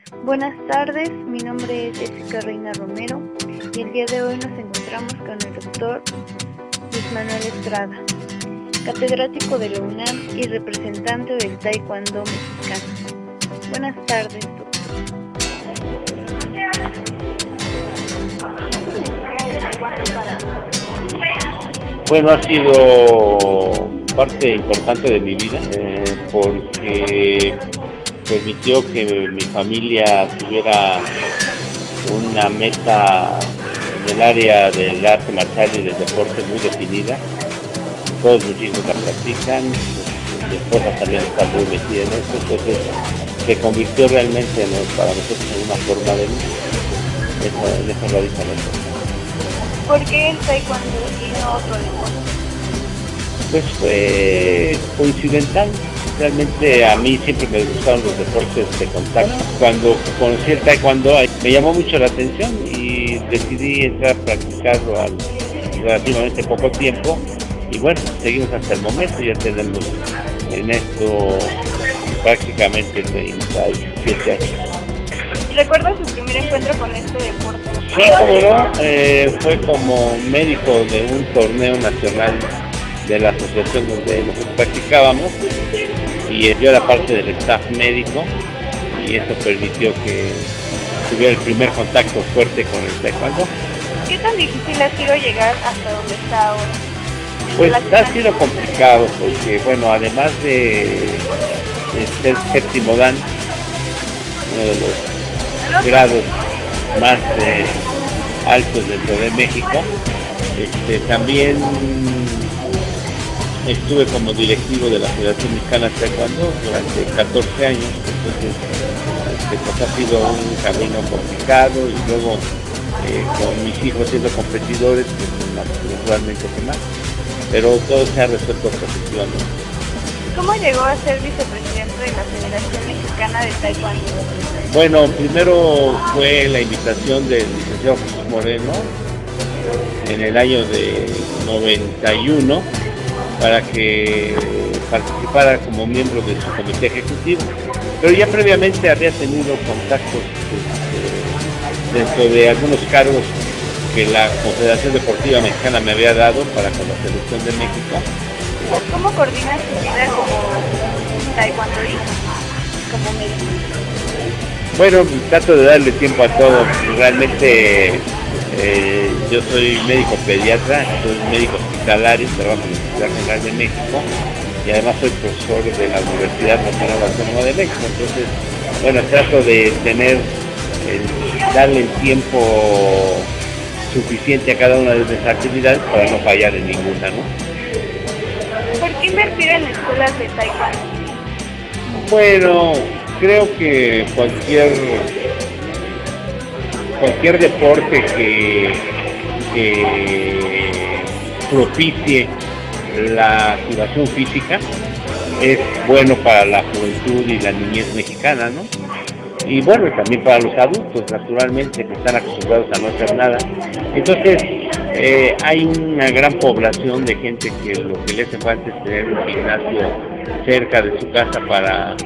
Buenas tardes, mi nombre es Jessica Reina Romero y el día de hoy nos encontramos con el doctor Luis Manuel Estrada, catedrático de la UNAM y representante del Taekwondo mexicano. Buenas tardes, doctor. Bueno, ha sido parte importante de mi vida porque permitió que mi familia tuviera una meta en el área del arte marcial y del deporte muy definida. Todos mis hijos la practican, mi esposa también está muy metida en esto, entonces se convirtió realmente para nosotros en una forma de vida. En eso radica la cosa. ¿Por qué el Taekwondo y no otro deporte? Pues fue coincidental. Realmente a mí siempre me gustaron los deportes de contacto. Cuando conocí el Taekwondo me llamó mucho la atención y decidí entrar a practicarlo al relativamente poco tiempo. Y bueno, seguimos hasta el momento, ya tenemos en esto prácticamente 37 años. ¿Recuerda su primer encuentro con este deporte? Sí, como no, fue como médico de un torneo nacional de la asociación donde nosotros practicábamos y yo era parte del staff médico y eso permitió que tuviera el primer contacto fuerte con el taekwondo. ¿Qué tan difícil ha sido llegar hasta donde está ahora? Pues ha sido complicado porque, bueno, además de ser séptimo dan, uno de los grados más altos dentro de México, también estuve como directivo de la Federación Mexicana de Taekwondo durante 14 años, entonces pues ha sido un camino complicado y luego con mis hijos siendo competidores, pues naturalmente que más, pero todo se ha resuelto positivamente. ¿Cómo llegó a ser vicepresidente de la Federación Mexicana de Taekwondo? Bueno, primero fue la invitación del licenciado Jesús Moreno en el año de 91 para que participara como miembro de su comité ejecutivo, pero ya previamente había tenido contactos dentro de algunos cargos que la Confederación Deportiva Mexicana me había dado para con la Selección de México. ¿Cómo coordina su vida como taekwondoista, como médico? Bueno, trato de darle tiempo a todo. Realmente yo soy médico pediatra, soy médico hospitalario, trabajo en el Hospital General de México y además soy profesor de la Universidad Nacional Autónoma de México. Entonces, bueno, trato de darle el tiempo suficiente a cada una de esas actividades para no fallar en ninguna, ¿no? ¿Por qué invertir en escuelas de taekwondo? Bueno, creo que cualquier deporte que propicie la activación física es bueno para la juventud y la niñez mexicana, ¿no? Y bueno, también para los adultos, naturalmente, que están acostumbrados a no hacer nada. Entonces, hay una gran población de gente que lo que le hace falta es tener un gimnasio cerca de su casa para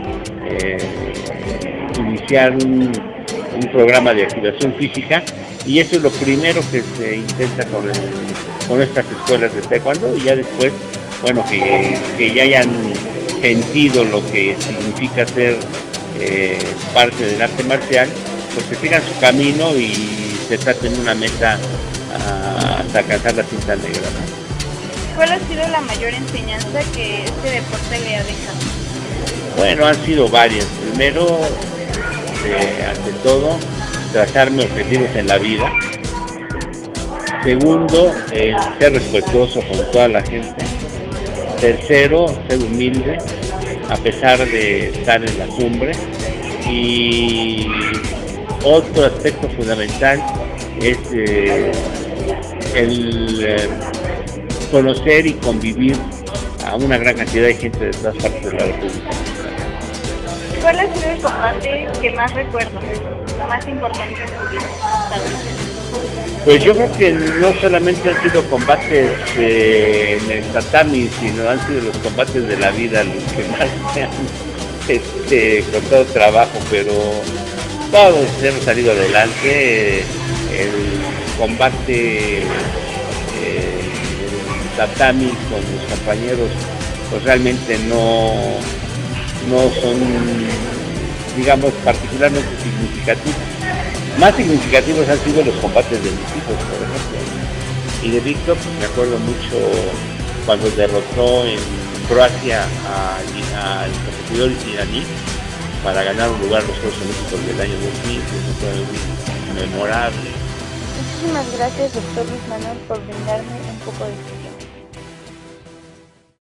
iniciar un programa de activación física, y eso es lo primero que se intenta con estas escuelas de taekwondo, y ya después, bueno, que ya hayan sentido lo que significa ser parte del arte marcial, pues que sigan su camino y se traten una meta hasta alcanzar la cinta negra, ¿no? ¿Cuál ha sido la mayor enseñanza que este deporte le ha dejado? Bueno, han sido varias. Primero, ante todo, trazarme objetivos en la vida. Segundo, ser respetuoso con toda la gente. Tercero, ser humilde, a pesar de estar en la cumbre. Y otro aspecto fundamental es el conocer y convivir a una gran cantidad de gente de todas partes de la República. ¿Cuál ha sido el combate que más recuerdo, lo más importante en su vida? Pues yo creo que no solamente han sido combates en el tatami, sino han sido los combates de la vida los que más me han costado trabajo, pero Todos hemos salido adelante. El combate el tatami con los compañeros pues realmente no son, digamos, particularmente significativos. Más significativos han sido los combates de mis hijos, por ejemplo. Y de Víctor, pues me acuerdo mucho cuando derrotó en Croacia al competidor iraní para ganar un lugar en los Juegos Olímpicos del año 2000, eso fue muy memorable. Muchísimas gracias, doctor Luis Manuel, por brindarme un poco de